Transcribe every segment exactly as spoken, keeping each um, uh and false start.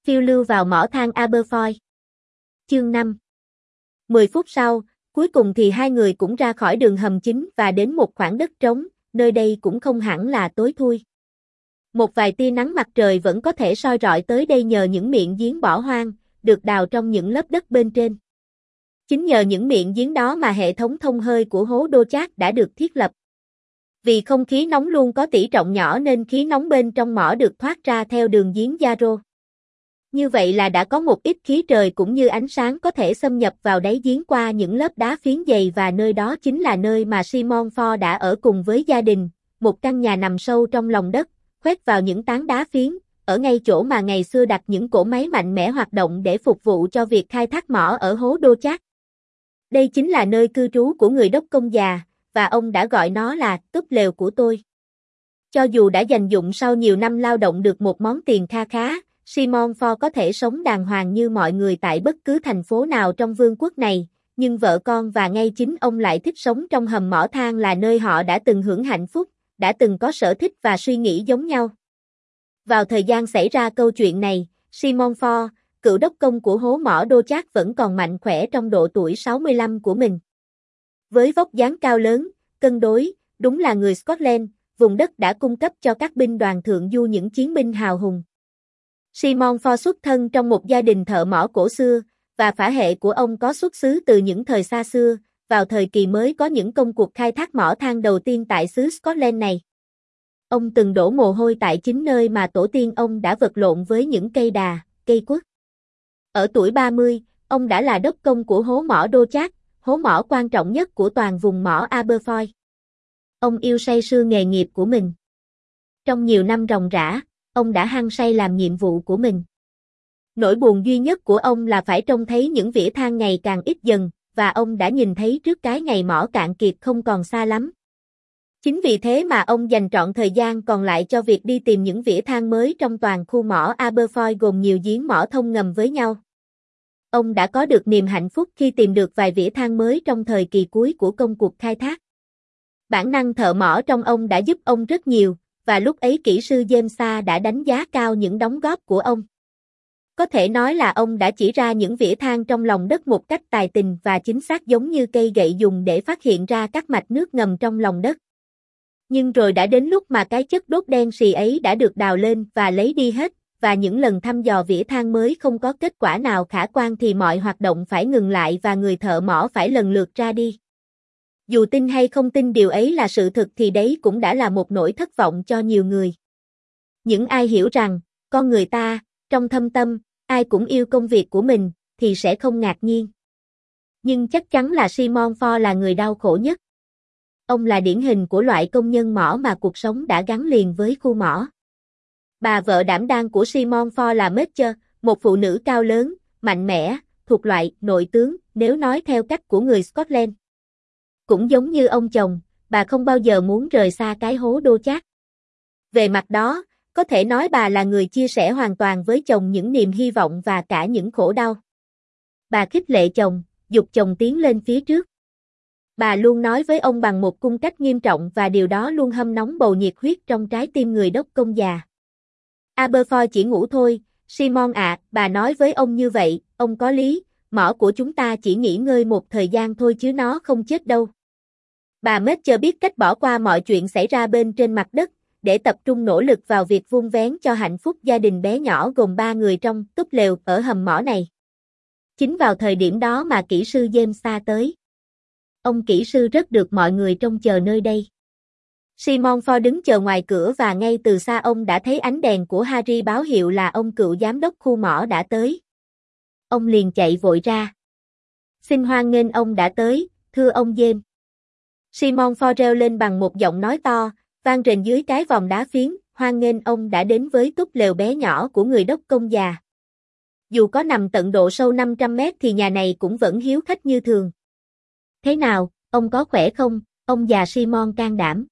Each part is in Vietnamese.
Phiêu lưu vào mỏ than Aberfoyle. Chương năm. mười phút sau, cuối cùng thì hai người cũng ra khỏi đường hầm chính và đến một khoảng đất trống, nơi đây cũng không hẳn là tối thui. Một vài tia nắng mặt trời vẫn có thể soi rọi tới đây nhờ những miệng giếng bỏ hoang, được đào trong những lớp đất bên trên. Chính nhờ những miệng giếng đó mà hệ thống thông hơi của hố Dochart đã được thiết lập. Vì không khí nóng luôn có tỷ trọng nhỏ nên khí nóng bên trong mỏ được thoát ra theo đường giếng Yarrow. Như vậy là đã có một ít khí trời cũng như ánh sáng có thể xâm nhập vào đáy giếng qua những lớp đá phiến dày, và nơi đó chính là nơi mà Simon Ford đã ở cùng với gia đình, một căn nhà nằm sâu trong lòng đất, khoét vào những tán đá phiến, ở ngay chỗ mà ngày xưa đặt những cỗ máy mạnh mẽ hoạt động để phục vụ cho việc khai thác mỏ ở hố Dochart. Đây chính là nơi cư trú của người đốc công già, và ông đã gọi nó là túp lều của tôi. Cho dù đã dành dụm sau nhiều năm lao động được một món tiền kha khá, Simon Ford có thể sống đàng hoàng như mọi người tại bất cứ thành phố nào trong vương quốc này, nhưng vợ con và ngay chính ông lại thích sống trong hầm mỏ than, là nơi họ đã từng hưởng hạnh phúc, đã từng có sở thích và suy nghĩ giống nhau. Vào thời gian xảy ra câu chuyện này, Simon Ford, cựu đốc công của hố mỏ Dochart, vẫn còn mạnh khỏe trong độ tuổi sáu mươi lăm của mình. Với vóc dáng cao lớn, cân đối, đúng là người Scotland, vùng đất đã cung cấp cho các binh đoàn thượng du những chiến binh hào hùng. Simon Ford xuất thân trong một gia đình thợ mỏ cổ xưa, và phả hệ của ông có xuất xứ từ những thời xa xưa, vào thời kỳ mới có những công cuộc khai thác mỏ than đầu tiên tại xứ Scotland này. Ông từng đổ mồ hôi tại chính nơi mà tổ tiên ông đã vật lộn với những cây đà, cây quất. Ở tuổi ba mươi, ông đã là đốc công của hố mỏ Dochart, hố mỏ quan trọng nhất của toàn vùng mỏ Aberfoyle. Ông yêu say sưa nghề nghiệp của mình. Trong nhiều năm ròng rã, ông đã hăng say làm nhiệm vụ của mình. Nỗi buồn duy nhất của ông là phải trông thấy những vỉa than ngày càng ít dần, và ông đã nhìn thấy trước cái ngày mỏ cạn kiệt không còn xa lắm. Chính vì thế mà ông dành trọn thời gian còn lại cho việc đi tìm những vỉa than mới trong toàn khu mỏ Aberfoyle, gồm nhiều giếng mỏ thông ngầm với nhau. Ông đã có được niềm hạnh phúc khi tìm được vài vỉa than mới trong thời kỳ cuối của công cuộc khai thác. Bản năng thợ mỏ trong ông đã giúp ông rất nhiều, và lúc ấy kỹ sư James đã đánh giá cao những đóng góp của ông. Có thể nói là ông đã chỉ ra những vỉa than trong lòng đất một cách tài tình và chính xác, giống như cây gậy dùng để phát hiện ra các mạch nước ngầm trong lòng đất. Nhưng rồi đã đến lúc mà cái chất đốt đen xì ấy đã được đào lên và lấy đi hết, và những lần thăm dò vỉa than mới không có kết quả nào khả quan thì mọi hoạt động phải ngừng lại và người thợ mỏ phải lần lượt ra đi. Dù tin hay không tin điều ấy là sự thực thì đấy cũng đã là một nỗi thất vọng cho nhiều người. Những ai hiểu rằng, con người ta, trong thâm tâm, ai cũng yêu công việc của mình, thì sẽ không ngạc nhiên. Nhưng chắc chắn là Simon Ford là người đau khổ nhất. Ông là điển hình của loại công nhân mỏ mà cuộc sống đã gắn liền với khu mỏ. Bà vợ đảm đang của Simon Ford là Major, một phụ nữ cao lớn, mạnh mẽ, thuộc loại nội tướng, nếu nói theo cách của người Scotland. Cũng giống như ông chồng, bà không bao giờ muốn rời xa cái hố Dochart. Về mặt đó, có thể nói bà là người chia sẻ hoàn toàn với chồng những niềm hy vọng và cả những khổ đau. Bà khích lệ chồng, giục chồng tiến lên phía trước. Bà luôn nói với ông bằng một cung cách nghiêm trọng, và điều đó luôn hâm nóng bầu nhiệt huyết trong trái tim người đốc công già. Aberfoyle chỉ ngủ thôi, Simon ạ, bà nói với ông như vậy, ông có lý, mỏ của chúng ta chỉ nghỉ ngơi một thời gian thôi chứ nó không chết đâu. Bà Major biết cách bỏ qua mọi chuyện xảy ra bên trên mặt đất, để tập trung nỗ lực vào việc vun vén cho hạnh phúc gia đình bé nhỏ gồm ba người trong túp lều ở hầm mỏ này. Chính vào thời điểm đó mà kỹ sư James tới. Ông kỹ sư rất được mọi người trông chờ nơi đây. Simon Ford đứng chờ ngoài cửa, và ngay từ xa ông đã thấy ánh đèn của Harry báo hiệu là ông cựu giám đốc khu mỏ đã tới. Ông liền chạy vội ra. Xin hoan nghênh ông đã tới, thưa ông James. Simon Ford reo lên bằng một giọng nói to, vang rền dưới cái vòm đá phiến, hoan nghênh ông đã đến với túp lều bé nhỏ của người đốc công già. Dù có nằm tận độ sâu năm trăm mét thì nhà này cũng vẫn hiếu khách như thường. Thế nào, ông có khỏe không, ông già Simon can đảm.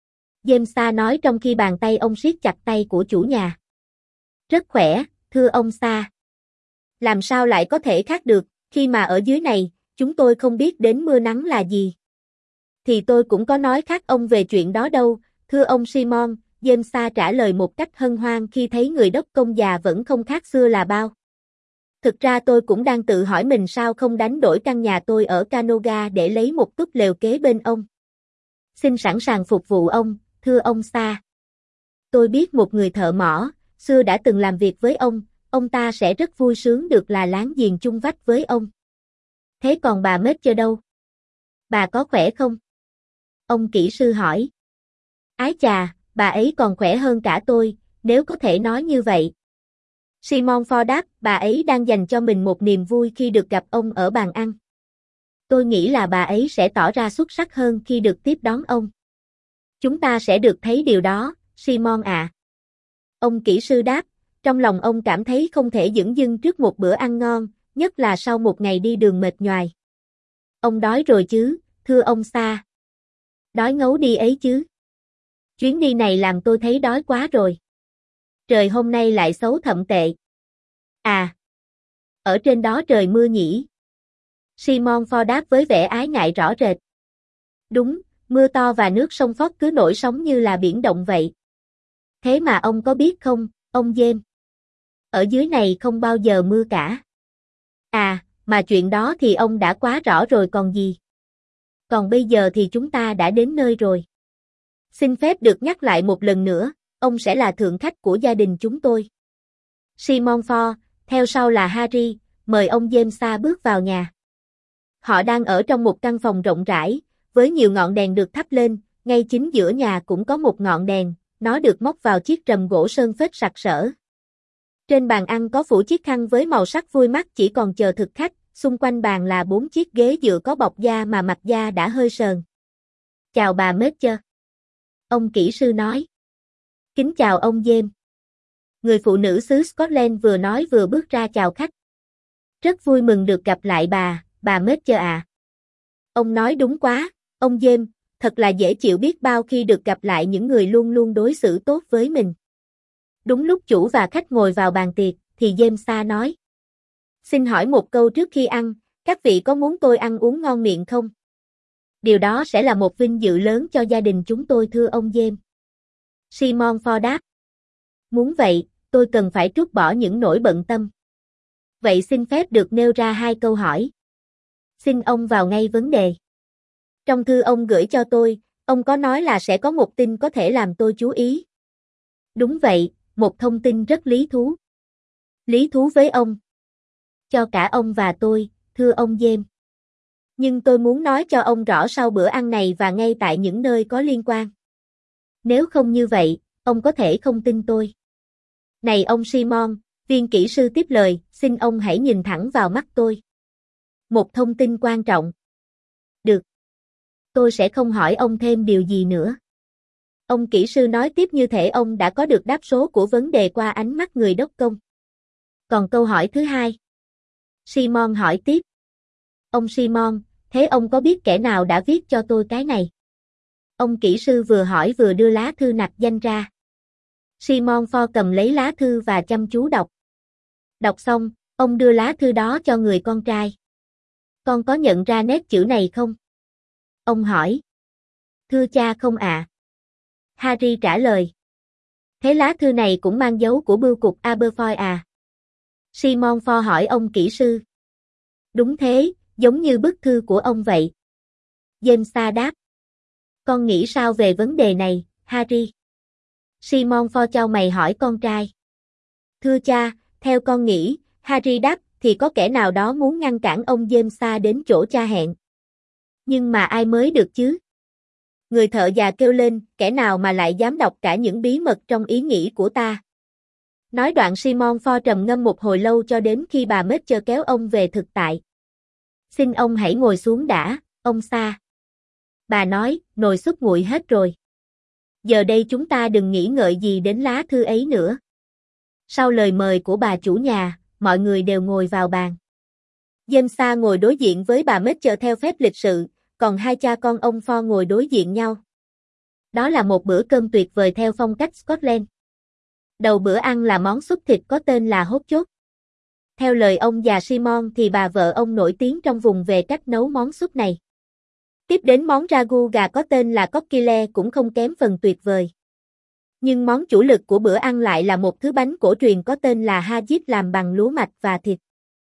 James nói trong khi bàn tay ông siết chặt tay của chủ nhà. Rất khỏe, thưa ông Sa. Làm sao lại có thể khác được, khi mà ở dưới này, chúng tôi không biết đến mưa nắng là gì. Thì tôi cũng có nói khác ông về chuyện đó đâu, thưa ông Simon, James trả lời một cách hân hoan khi thấy người đốc công già vẫn không khác xưa là bao. Thực ra tôi cũng đang tự hỏi mình sao không đánh đổi căn nhà tôi ở Canoga để lấy một túp lều kế bên ông. Xin sẵn sàng phục vụ ông, thưa ông Sa. Tôi biết một người thợ mỏ, xưa đã từng làm việc với ông, ông ta sẽ rất vui sướng được là láng giềng chung vách với ông. Thế còn bà Major đâu? Bà có khỏe không? Ông kỹ sư hỏi. Ái chà, bà ấy còn khỏe hơn cả tôi, nếu có thể nói như vậy. Simon Ford đáp, bà ấy đang dành cho mình một niềm vui khi được gặp ông ở bàn ăn. Tôi nghĩ là bà ấy sẽ tỏ ra xuất sắc hơn khi được tiếp đón ông. Chúng ta sẽ được thấy điều đó, Simon ạ. À. Ông kỹ sư đáp, trong lòng ông cảm thấy không thể dửng dưng trước một bữa ăn ngon, nhất là sau một ngày đi đường mệt nhoài. Ông đói rồi chứ, thưa ông Sa. Đói ngấu đi ấy chứ. Chuyến đi này làm tôi thấy đói quá rồi. Trời hôm nay lại xấu thậm tệ. À. Ở trên đó trời mưa nhỉ? Simon Ford đáp với vẻ ái ngại rõ rệt. Đúng, mưa to và nước sông Ford cứ nổi sóng như là biển động vậy. Thế mà ông có biết không, ông James? Ở dưới này không bao giờ mưa cả. À, mà chuyện đó thì ông đã quá rõ rồi còn gì. Còn bây giờ thì chúng ta đã đến nơi rồi. Xin phép được nhắc lại một lần nữa, ông sẽ là thượng khách của gia đình chúng tôi. Simon Ford, theo sau là Harry, mời ông James bước vào nhà. Họ đang ở trong một căn phòng rộng rãi, với nhiều ngọn đèn được thắp lên, ngay chính giữa nhà cũng có một ngọn đèn, nó được móc vào chiếc trầm gỗ sơn phết sặc sỡ. Trên bàn ăn có phủ chiếc khăn với màu sắc vui mắt chỉ còn chờ thực khách, xung quanh bàn là bốn chiếc ghế dựa có bọc da mà mặt da đã hơi sờn. Chào bà Major. Ông kỹ sư nói. Kính chào ông James. Người phụ nữ xứ Scotland vừa nói vừa bước ra chào khách. Rất vui mừng được gặp lại bà, bà Major à. Ông nói đúng quá, ông James, thật là dễ chịu biết bao khi được gặp lại những người luôn luôn đối xử tốt với mình. Đúng lúc chủ và khách ngồi vào bàn tiệc, thì James nói. Xin hỏi một câu trước khi ăn, các vị có muốn tôi ăn uống ngon miệng không? Điều đó sẽ là một vinh dự lớn cho gia đình chúng tôi thưa ông James. Simon Ford đáp. Muốn vậy, tôi cần phải trút bỏ những nỗi bận tâm. Vậy xin phép được nêu ra hai câu hỏi. Xin ông vào ngay vấn đề. Trong thư ông gửi cho tôi, ông có nói là sẽ có một tin có thể làm tôi chú ý. Đúng vậy, một thông tin rất lý thú. Lý thú với ông. Cho cả ông và tôi, thưa ông James. Nhưng tôi muốn nói cho ông rõ sau bữa ăn này và ngay tại những nơi có liên quan. Nếu không như vậy, ông có thể không tin tôi. Này ông Simon, viên kỹ sư tiếp lời, xin ông hãy nhìn thẳng vào mắt tôi. Một thông tin quan trọng. Được. Tôi sẽ không hỏi ông thêm điều gì nữa. Ông kỹ sư nói tiếp như thể ông đã có được đáp số của vấn đề qua ánh mắt người đốc công. Còn câu hỏi thứ hai. Simon hỏi tiếp. Ông Simon, thế ông có biết kẻ nào đã viết cho tôi cái này? Ông kỹ sư vừa hỏi vừa đưa lá thư nặc danh ra. Simon Ford cầm lấy lá thư và chăm chú đọc. Đọc xong, ông đưa lá thư đó cho người con trai. Con có nhận ra nét chữ này không? Ông hỏi. Thưa cha không ạ. À? Harry trả lời. Thế lá thư này cũng mang dấu của bưu cục Aberfoyle à? Simon Ford hỏi ông kỹ sư. Đúng thế, giống như bức thư của ông vậy. James đáp. Con nghĩ sao về vấn đề này, Harry? Simon Ford chau mày hỏi con trai. Thưa cha, theo con nghĩ, Harry đáp, thì có kẻ nào đó muốn ngăn cản ông James đến chỗ cha hẹn. Nhưng mà ai mới được chứ? Người thợ già kêu lên, kẻ nào mà lại dám đọc cả những bí mật trong ý nghĩ của ta. Nói đoạn Simon Ford trầm ngâm một hồi lâu cho đến khi bà Major kéo ông về thực tại. Xin ông hãy ngồi xuống đã, ông Sa. Bà nói, nồi súp nguội hết rồi. Giờ đây chúng ta đừng nghĩ ngợi gì đến lá thư ấy nữa. Sau lời mời của bà chủ nhà, mọi người đều ngồi vào bàn. James ngồi đối diện với bà Major theo phép lịch sự, còn hai cha con ông Ford ngồi đối diện nhau. Đó là một bữa cơm tuyệt vời theo phong cách Scotland. Đầu bữa ăn là món súp thịt có tên là hốt chốt. Theo lời ông già Simon thì bà vợ ông nổi tiếng trong vùng về cách nấu món súp này. Tiếp đến món ragu gà có tên là cockile cũng không kém phần tuyệt vời. Nhưng món chủ lực của bữa ăn lại là một thứ bánh cổ truyền có tên là Hajit làm bằng lúa mạch và thịt.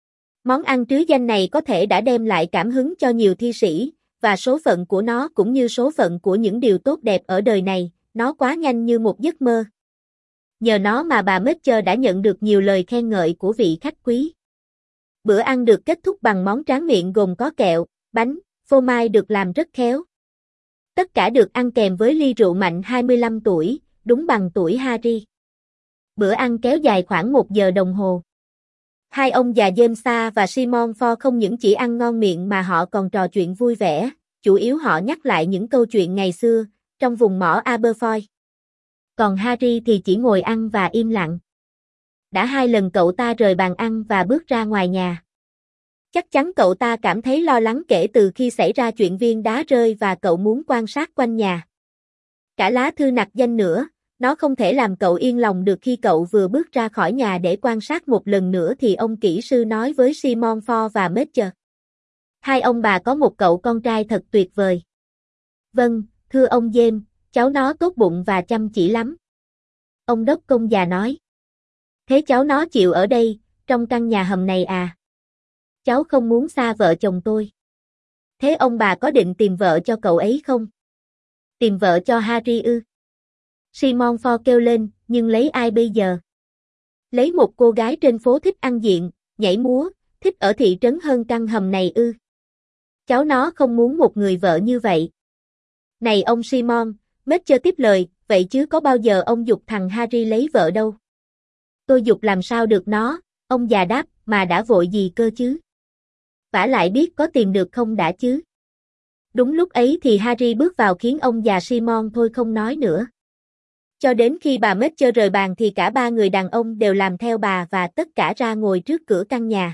Món ăn trứ danh này có thể đã đem lại cảm hứng cho nhiều thi sĩ, và số phận của nó cũng như số phận của những điều tốt đẹp ở đời này, nó quá nhanh như một giấc mơ. Nhờ nó mà bà Mitchell đã nhận được nhiều lời khen ngợi của vị khách quý. Bữa ăn được kết thúc bằng món tráng miệng gồm có kẹo, bánh, phô mai được làm rất khéo. Tất cả được ăn kèm với ly rượu mạnh hai mươi lăm tuổi, đúng bằng tuổi Harry. Bữa ăn kéo dài khoảng một giờ đồng hồ. Hai ông già James và Simon Ford không những chỉ ăn ngon miệng mà họ còn trò chuyện vui vẻ, chủ yếu họ nhắc lại những câu chuyện ngày xưa, trong vùng mỏ Aberfoyle. Còn Harry thì chỉ ngồi ăn và im lặng. Đã hai lần cậu ta rời bàn ăn và bước ra ngoài nhà. Chắc chắn cậu ta cảm thấy lo lắng kể từ khi xảy ra chuyện viên đá rơi và cậu muốn quan sát quanh nhà. Cả lá thư nặc danh nữa, nó không thể làm cậu yên lòng được khi cậu vừa bước ra khỏi nhà để quan sát một lần nữa thì ông kỹ sư nói với Simon Ford và Mitchell. Hai ông bà có một cậu con trai thật tuyệt vời. Vâng, thưa ông James, cháu nó tốt bụng và chăm chỉ lắm. Ông đốc công già nói. Thế cháu nó chịu ở đây, trong căn nhà hầm này à? Cháu không muốn xa vợ chồng tôi. Thế ông bà có định tìm vợ cho cậu ấy không? Tìm vợ cho Harry ư? Simon Ford kêu lên, nhưng lấy ai bây giờ? Lấy một cô gái trên phố thích ăn diện, nhảy múa, thích ở thị trấn hơn căn hầm này ư? Cháu nó không muốn một người vợ như vậy. Này ông Simon, Mitchell tiếp lời, vậy chứ có bao giờ ông giục thằng Harry lấy vợ đâu? Tôi giục làm sao được nó, ông già đáp, mà đã vội gì cơ chứ? Vả lại biết có tìm được không đã chứ? Đúng lúc ấy thì Harry bước vào khiến ông già Simon thôi không nói nữa. Cho đến khi bà Mitchell rời bàn thì cả ba người đàn ông đều làm theo bà và tất cả ra ngồi trước cửa căn nhà.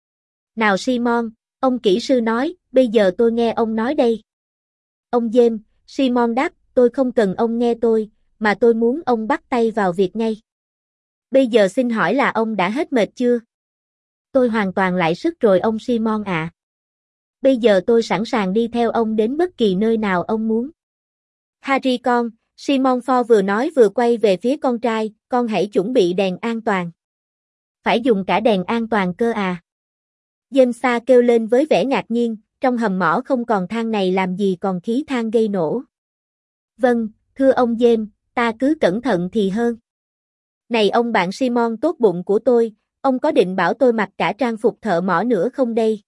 Nào Simon, ông kỹ sư nói, bây giờ tôi nghe ông nói đây. Ông James, Simon đáp, tôi không cần ông nghe tôi, mà tôi muốn ông bắt tay vào việc ngay. Bây giờ xin hỏi là ông đã hết mệt chưa? Tôi hoàn toàn lại sức rồi ông Simon ạ. À. Bây giờ tôi sẵn sàng đi theo ông đến bất kỳ nơi nào ông muốn. Harry con, Simon Ford vừa nói vừa quay về phía con trai, con hãy chuẩn bị đèn an toàn. Phải dùng cả đèn an toàn cơ à? James kêu lên với vẻ ngạc nhiên, trong hầm mỏ không còn than này làm gì còn khí than gây nổ. Vâng, thưa ông James, ta cứ cẩn thận thì hơn. Này ông bạn Simon tốt bụng của tôi, ông có định bảo tôi mặc cả trang phục thợ mỏ nữa không đây?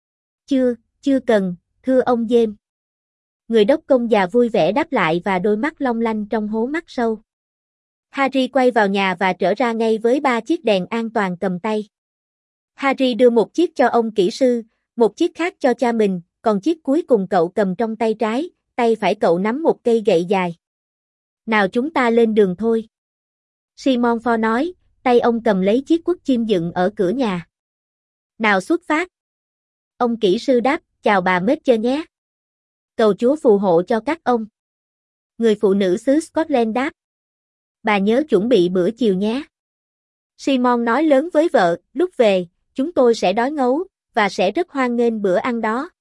Chưa, chưa cần, thưa ông James. Người đốc công già vui vẻ đáp lại và đôi mắt long lanh trong hố mắt sâu. Harry quay vào nhà và trở ra ngay với ba chiếc đèn an toàn cầm tay. Harry đưa một chiếc cho ông kỹ sư, một chiếc khác cho cha mình, còn chiếc cuối cùng cậu cầm trong tay trái, tay phải cậu nắm một cây gậy dài. Nào chúng ta lên đường thôi. Simon Ford nói, tay ông cầm lấy chiếc cuốc chim dựng ở cửa nhà. Nào xuất phát. Ông kỹ sư đáp, chào bà Mitchell nhé. Cầu Chúa phù hộ cho các ông. Người phụ nữ xứ Scotland đáp. Bà nhớ chuẩn bị bữa chiều nhé. Simon nói lớn với vợ, lúc về, chúng tôi sẽ đói ngấu, và sẽ rất hoan nghênh bữa ăn đó.